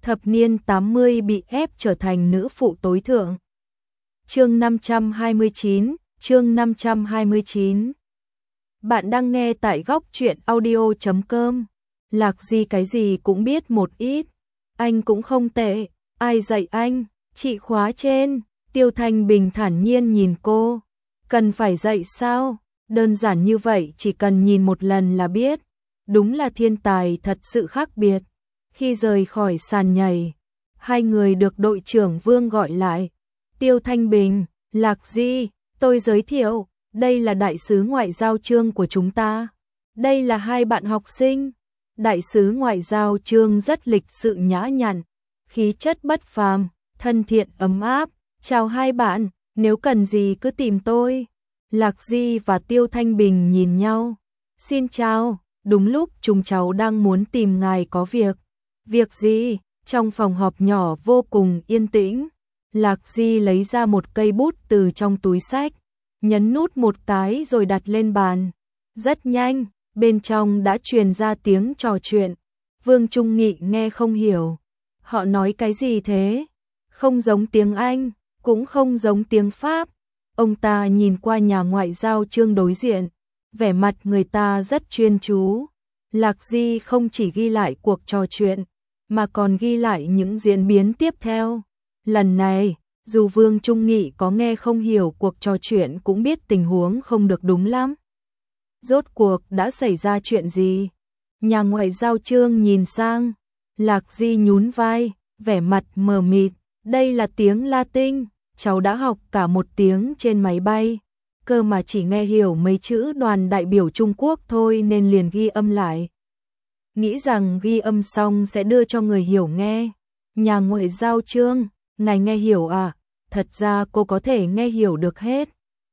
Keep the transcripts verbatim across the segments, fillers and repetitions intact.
thập niên tám mươi bị ép trở thành nữ phụ tối thượng. Chương năm trăm hai mươi chín, chương năm trăm hai mươi chín. Bạn đang nghe tại góc truyện audio chấm com. Lạc Di cái gì cũng biết một ít, anh cũng không tệ, ai dạy anh? Chị khóa trên. Tiêu Thanh Bình thản nhiên nhìn cô. Cần phải dạy sao? Đơn giản như vậy, chỉ cần nhìn một lần là biết. Đúng là thiên tài thật sự khác biệt. Khi rời khỏi sàn nhảy, hai người được đội trưởng Vương gọi lại. Tiêu Thanh Bình, Lạc Di, tôi giới thiệu, đây là đại sứ ngoại giao Trương của chúng ta. Đây là hai bạn học sinh. Đại sứ ngoại giao Trương rất lịch sự nhã nhặn, khí chất bất phàm, thân thiện ấm áp. Chào hai bạn, nếu cần gì cứ tìm tôi. Lạc Di và Tiêu Thanh Bình nhìn nhau. Xin chào, đúng lúc chúng cháu đang muốn tìm ngài có việc. Việc gì? Trong phòng họp nhỏ vô cùng yên tĩnh, Lạc Di lấy ra một cây bút từ trong túi xách, nhấn nút một cái rồi đặt lên bàn. Rất nhanh, bên trong đã truyền ra tiếng trò chuyện. Vương Trung Nghị nghe không hiểu. Họ nói cái gì thế? Không giống tiếng Anh, cũng không giống tiếng Pháp. Ông ta nhìn qua nhà ngoại giao Trương đối diện, vẻ mặt người ta rất chuyên chú. Lạc Di không chỉ ghi lại cuộc trò chuyện, mà còn ghi lại những diễn biến tiếp theo. Lần này, dù Vương Trung Nghị có nghe không hiểu cuộc trò chuyện cũng biết tình huống không được đúng lắm. Rốt cuộc đã xảy ra chuyện gì? Nhà ngoại giao Trương nhìn sang, Lạc Di nhún vai, vẻ mặt mờ mịt. Đây là tiếng Latin, cháu đã học cả một tiếng trên máy bay, cơ mà chỉ nghe hiểu mấy chữ đoàn đại biểu Trung Quốc thôi nên liền ghi âm lại. Nghĩ rằng ghi âm xong sẽ đưa cho người hiểu nghe. Nhà ngoại giao Trương, ngài nghe hiểu à? Thật ra cô có thể nghe hiểu được hết,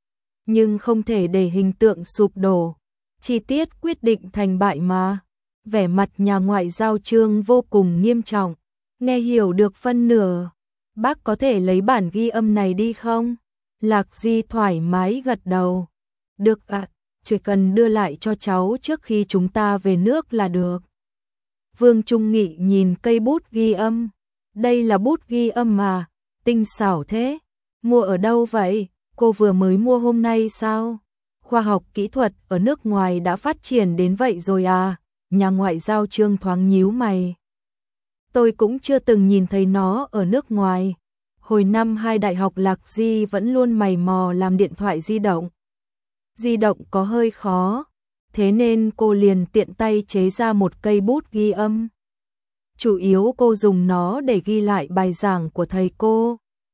nhưng không thể để hình tượng sụp đổ. Chi tiết quyết định thành bại mà. Vẻ mặt nhà ngoại giao Trương vô cùng nghiêm trọng. Nghe hiểu được phân nửa. Bác có thể lấy bản ghi âm này đi không? Lạc Di thoải mái gật đầu. Được ạ, à, chỉ cần đưa lại cho cháu trước khi chúng ta về nước là được. Vương Trung Nghị nhìn cây bút ghi âm. Đây là bút ghi âm mà, tinh xảo thế. Mua ở đâu vậy? Cô vừa mới mua hôm nay sao? Khoa học kỹ thuật ở nước ngoài đã phát triển đến vậy rồi à? Nhà ngoại giao Trương thoáng nhíu mày. Tôi cũng chưa từng nhìn thấy nó ở nước ngoài. Hồi năm hai đại học Lạc Di vẫn luôn mày mò làm điện thoại di động. Di động có hơi khó, thế nên cô liền tiện tay chế ra một cây bút ghi âm. Chủ yếu cô dùng nó để ghi lại bài giảng của thầy cô.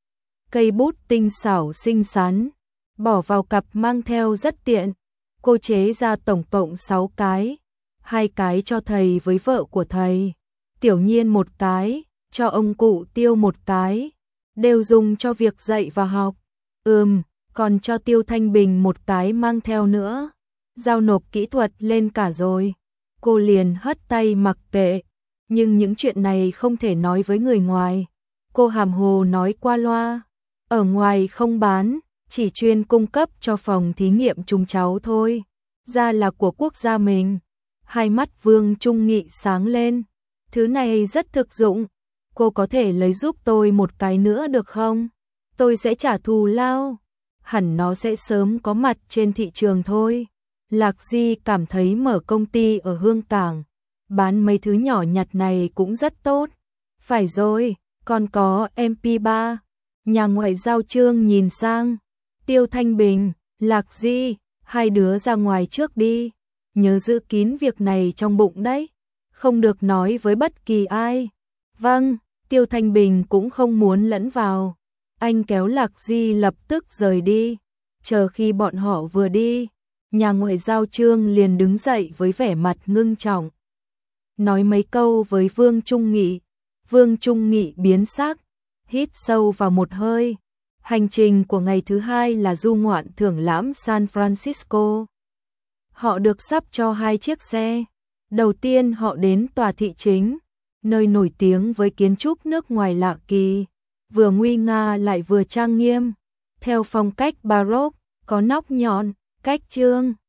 Cây bút tinh xảo xinh xắn, bỏ vào cặp mang theo rất tiện. Cô chế ra tổng cộng sáu cái, hai cái cho thầy với vợ của thầy, Tiểu Nhiên một cái, cho ông cụ Tiêu một cái, đều dùng cho việc dạy và học. Ừm, còn cho Tiêu Thanh Bình một cái mang theo nữa. Giao nộp kỹ thuật lên cả rồi. Cô liền hất tay mặc kệ, nhưng những chuyện này không thể nói với người ngoài. Cô hàm hồ nói qua loa, ở ngoài không bán, chỉ chuyên cung cấp cho phòng thí nghiệm chúng cháu thôi. Ra là của quốc gia mình. Hai mắt Vương Trung Nghị sáng lên. Thứ này rất thực dụng, cô có thể lấy giúp tôi một cái nữa được không? Tôi sẽ trả thù lao. Hẳn nó sẽ sớm có mặt trên thị trường thôi. Lạc Di cảm thấy mở công ty ở Hương Cảng, bán mấy thứ nhỏ nhặt này cũng rất tốt. Phải rồi, còn có em pê ba. Nhà ngoại giao Trương nhìn sang. Tiêu Thanh Bình, Lạc Di, hai đứa ra ngoài trước đi. Nhớ giữ kín việc này trong bụng đấy. Không được nói với bất kỳ ai. Vâng, Tiêu Thanh Bình cũng không muốn lẫn vào. Anh kéo Lạc Di lập tức rời đi. Chờ khi bọn họ vừa đi, nhà ngoại giao Trương liền đứng dậy với vẻ mặt ngưng trọng. Nói mấy câu với Vương Trung Nghị. Vương Trung Nghị biến sắc, hít sâu vào một hơi. Hành trình của ngày thứ hai là du ngoạn thưởng lãm San Francisco. Họ được sắp cho hai chiếc xe. Đầu tiên họ đến tòa thị chính, nơi nổi tiếng với kiến trúc nước ngoài lạ kỳ, vừa nguy nga lại vừa trang nghiêm, theo phong cách Baroque, có nóc nhọn, cách trương.